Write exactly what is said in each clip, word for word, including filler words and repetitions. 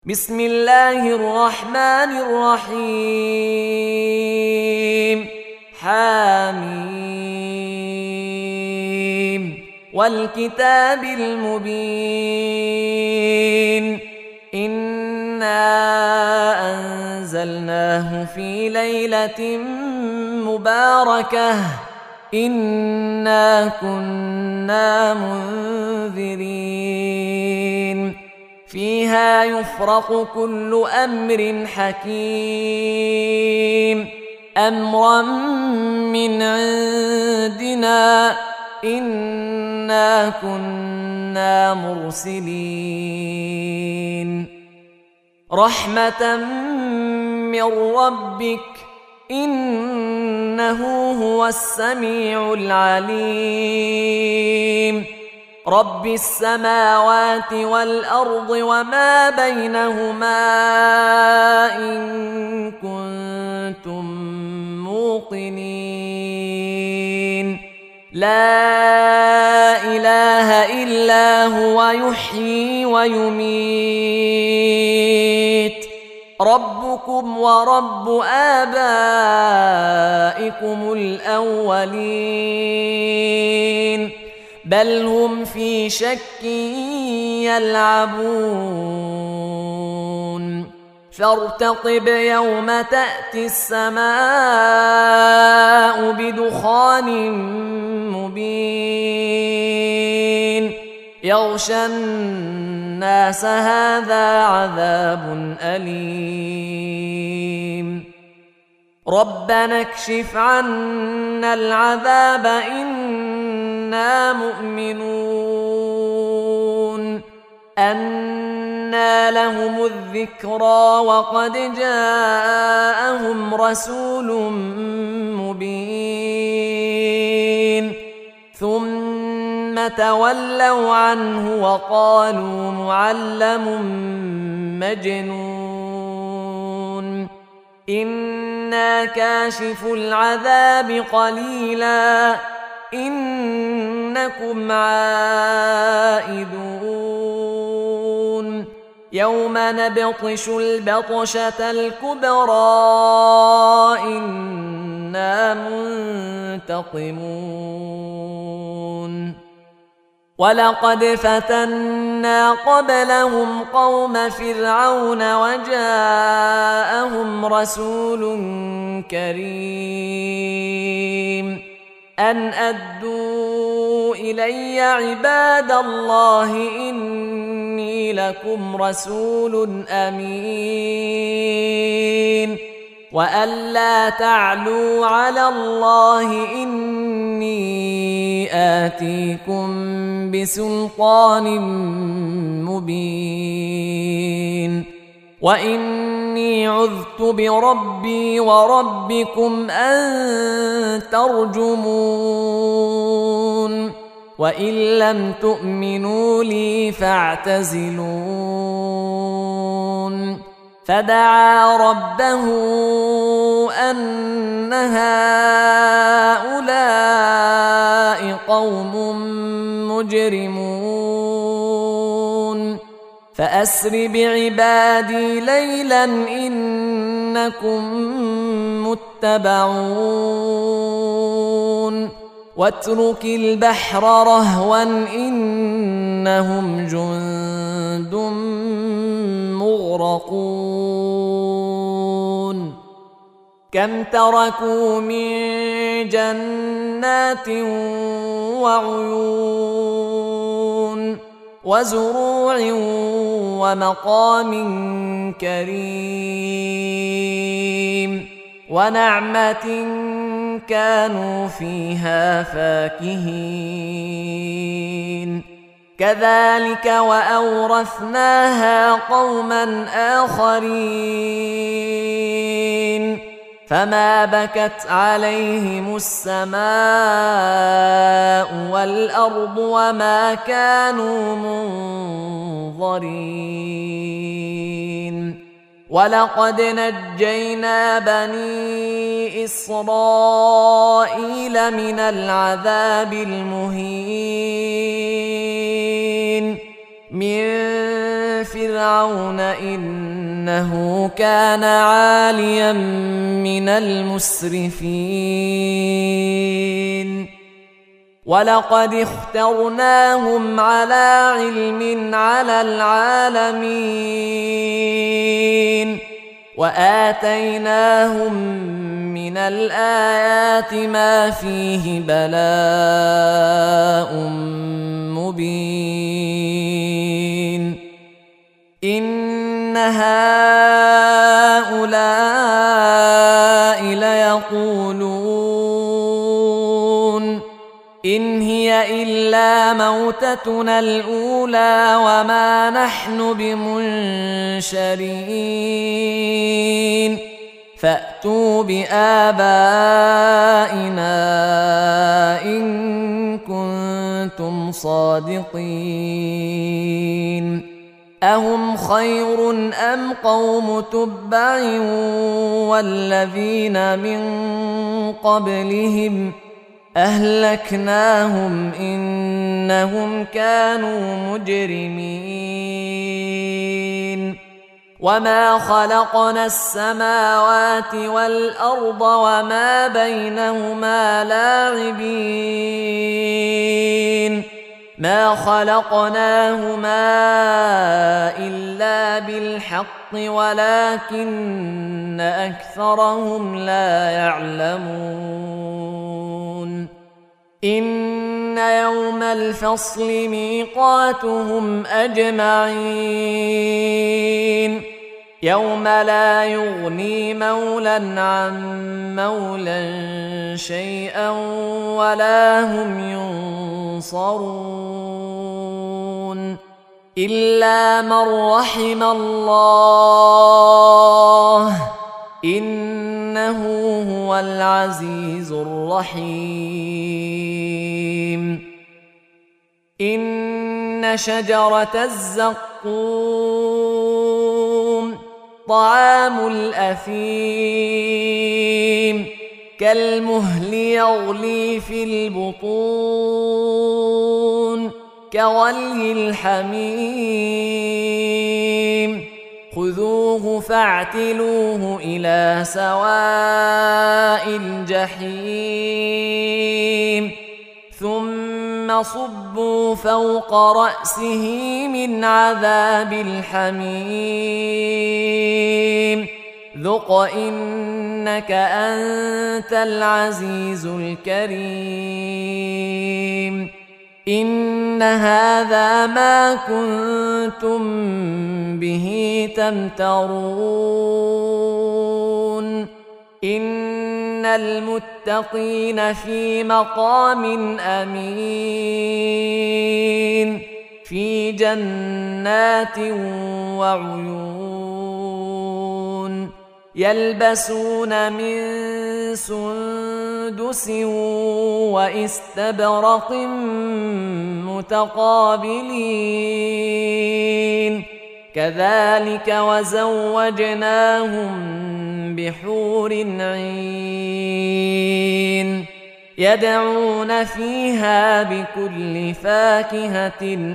بسم الله الرحمن الرحيم حميم والكتاب المبين إنا أنزلناه في ليلة مباركة إنا كنا منذرين فيها يفرق كل أمر حكيم أمرا من عندنا إنا كنا مرسلين رحمة من ربك إنه هو السميع العليم رب السماوات والأرض وما بينهما إن كنتم موقنين لا إله إلا هو يحيي ويميت ربكم ورب آبائكم الأولين بل هم في شك يلعبون فارتقب يوم تأتي السماء بدخان مبين يغشى الناس هذا عذاب أليم ربنا اكشف عنا العذاب إنا مؤمنون أنى لهم الذكرى وقد جاءهم رسول مبين ثم تولوا عنه وقالوا معلم مجنون إنا كاشف العذاب قليلا إنكم عائدون يوم نبطش البطشة الكبرى إنا منتقمون ولقد فتنا قبلهم قوم فرعون وجاءهم رسول كريم أن أدوا إلي عباد الله إني لكم رسول أمين وأن لا تعلوا على الله إني آتيكم بسلطان مبين وإني عذت بربي وربكم أن ترجمون وإن لم تؤمنوا لي فاعتزلون فدعا ربه أن هؤلاء قوم مجرمون فأسر بعبادي ليلا إنكم متبعون واترك البحر رهوا إنهم جند مغرقون كم تركوا من جنات وعيون وزروع ومقام كريم ونعمة كانوا فيها فاكهين كذلك وأورثناها قوما آخرين فما بكت عليهم السماء والأرض وما كانوا منظرين ولقد نجينا بني إسرائيل من العذاب المهين من فرعون إنه كان عاليا من المسرفين ولقد اخترناهم على علم على العالمين وآتيناهم من الآيات ما فيه بلاء مبين إن هؤلاء ليقولون إن هي إلا موتتنا الأولى وما نحن بمنشرين فأتوا بآبائنا إن كنتم صادقين أهم خير أم قوم تبع والذين من قبلهم أهلكناهم إنهم كانوا مجرمين وما خلقنا السماوات والأرض وما بينهما لاعبين ما خلقناهما إلا بالحق ولكن أكثرهم لا يعلمون إن يوم الفصل ميقاتهم أجمعين يوم لا يغني مولى عن مولى شيئا ولا هم ينصرون إلا من رحم الله إنه هو العزيز الرحيم إن شجرة الزقوم طعام الأثيم كالمهل يغلي في البطون كغلي الحميم خذوه فاعتلوه إلى سواء الجحيم ثم صبوا فوق رأسه من عذاب الحميم ذق إنك أنت العزيز الكريم إن هذا ما كنتم به تمترون إن المتقين في مقام أمين في جنات وعيون يلبسون من سندس واستبرق متقابلين كذلك وزوجناهم بحور عين يدعون فيها بكل فاكهة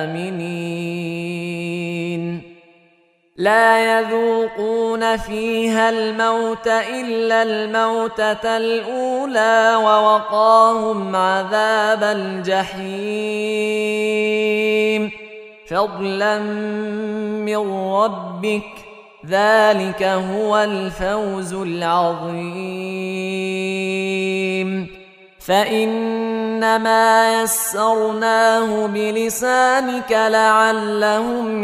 آمنين لا يذوقون فيها الموت إلا الموتة الأولى ووقاهم عذاب الجحيم فضلا من ربك ذلك هو الفوز العظيم فإنما يسرناه بلسانك لعلهم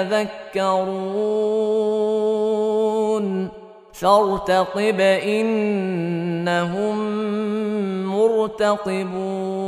يتذكرون فارتقب إنهم مرتقبون